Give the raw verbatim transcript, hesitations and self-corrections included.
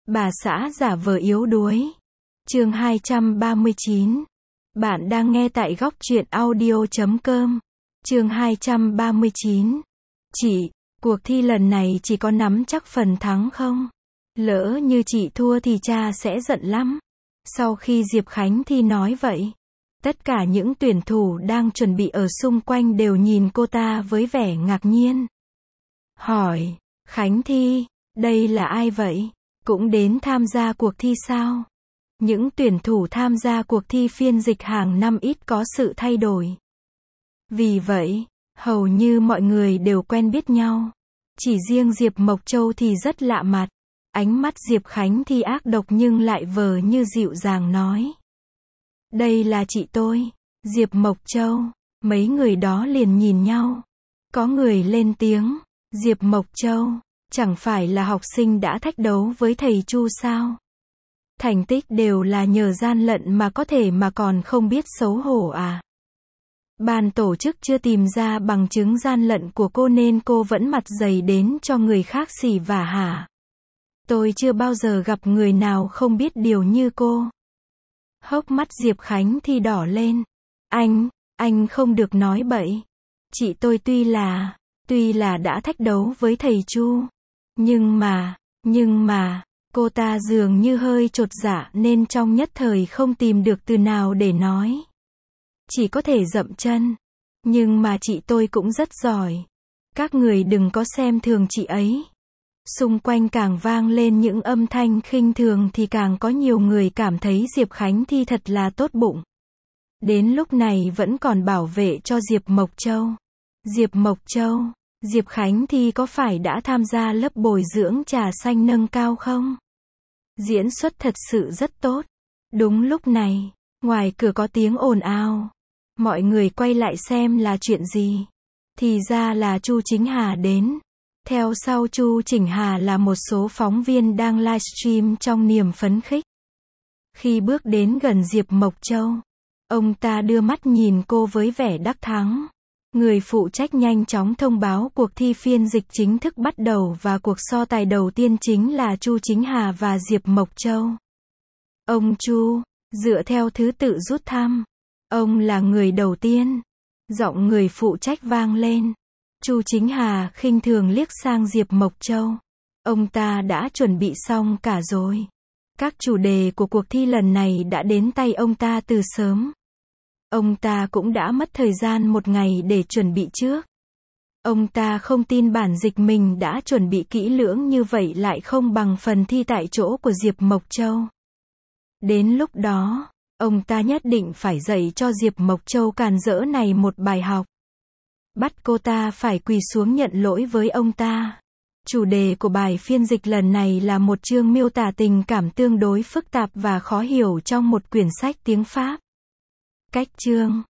Bà xã giả vờ yếu đuối. Chương hai trăm ba mươi chín. Bạn đang nghe tại góc truyện audio chấm com. Chương hai trăm ba mươi chín. Chị, cuộc thi lần này chị có nắm chắc phần thắng không? Lỡ như chị thua thì cha sẽ giận lắm. Sau khi Diệp Khánh Thi nói vậy, tất cả những tuyển thủ đang chuẩn bị ở xung quanh đều nhìn cô ta với vẻ ngạc nhiên. Hỏi, Khánh Thi, đây là ai vậy? Cũng đến tham gia cuộc thi sao? Những tuyển thủ tham gia cuộc thi phiên dịch hàng năm ít có sự thay đổi. Vì vậy, hầu như mọi người đều quen biết nhau. Chỉ riêng Diệp Mộc Châu thì rất lạ mặt. Ánh mắt Diệp Khánh Thi ác độc nhưng lại vờ như dịu dàng nói. Đây là chị tôi, Diệp Mộc Châu. Mấy người đó liền nhìn nhau. Có người lên tiếng, Diệp Mộc Châu, chẳng phải là học sinh đã thách đấu với thầy Chu sao? Thành tích đều là nhờ gian lận mà có thể mà còn không biết xấu hổ à? Ban tổ chức chưa tìm ra bằng chứng gian lận của cô nên cô vẫn mặt dày đến cho người khác xỉ vả hả? Tôi chưa bao giờ gặp người nào không biết điều như cô. Hốc mắt Diệp Khánh Thi đỏ lên. Anh, anh không được nói bậy. Chị tôi tuy là, tuy là đã thách đấu với thầy Chu. Nhưng mà, nhưng mà, cô ta dường như hơi chột dạ nên trong nhất thời không tìm được từ nào để nói. Chỉ có thể dậm chân. Nhưng mà chị tôi cũng rất giỏi. Các người đừng có xem thường chị ấy. Xung quanh càng vang lên những âm thanh khinh thường thì càng có nhiều người cảm thấy Diệp Khánh Thi thật là tốt bụng. Đến lúc này vẫn còn bảo vệ cho Diệp Mộc Châu. Diệp Mộc Châu, Diệp Khánh Thi có phải đã tham gia lớp bồi dưỡng trà xanh nâng cao không? Diễn xuất thật sự rất tốt. Đúng lúc này, ngoài cửa có tiếng ồn ào. Mọi người quay lại xem là chuyện gì. Thì ra là Chu Chính Hà đến. Theo sau Chu Chỉnh Hà là một số phóng viên đang livestream trong niềm phấn khích. Khi bước đến gần Diệp Mộc Châu, ông ta đưa mắt nhìn cô với vẻ đắc thắng. Người phụ trách nhanh chóng thông báo cuộc thi phiên dịch chính thức bắt đầu và cuộc so tài đầu tiên chính là Chu Chính Hà và Diệp Mộc Châu. Ông Chu, dựa theo thứ tự rút thăm, ông là người đầu tiên. Giọng người phụ trách vang lên. Chu Chính Hà khinh thường liếc sang Diệp Mộc Châu. Ông ta đã chuẩn bị xong cả rồi. Các chủ đề của cuộc thi lần này đã đến tay ông ta từ sớm. Ông ta cũng đã mất thời gian một ngày để chuẩn bị trước. Ông ta không tin bản dịch mình đã chuẩn bị kỹ lưỡng như vậy lại không bằng phần thi tại chỗ của Diệp Mộc Châu. Đến lúc đó, ông ta nhất định phải dạy cho Diệp Mộc Châu càn rỡ này một bài học. Bắt cô ta phải quỳ xuống nhận lỗi với ông ta. Chủ đề của bài phiên dịch lần này là một chương miêu tả tình cảm tương đối phức tạp và khó hiểu trong một quyển sách tiếng Pháp. Cách chương.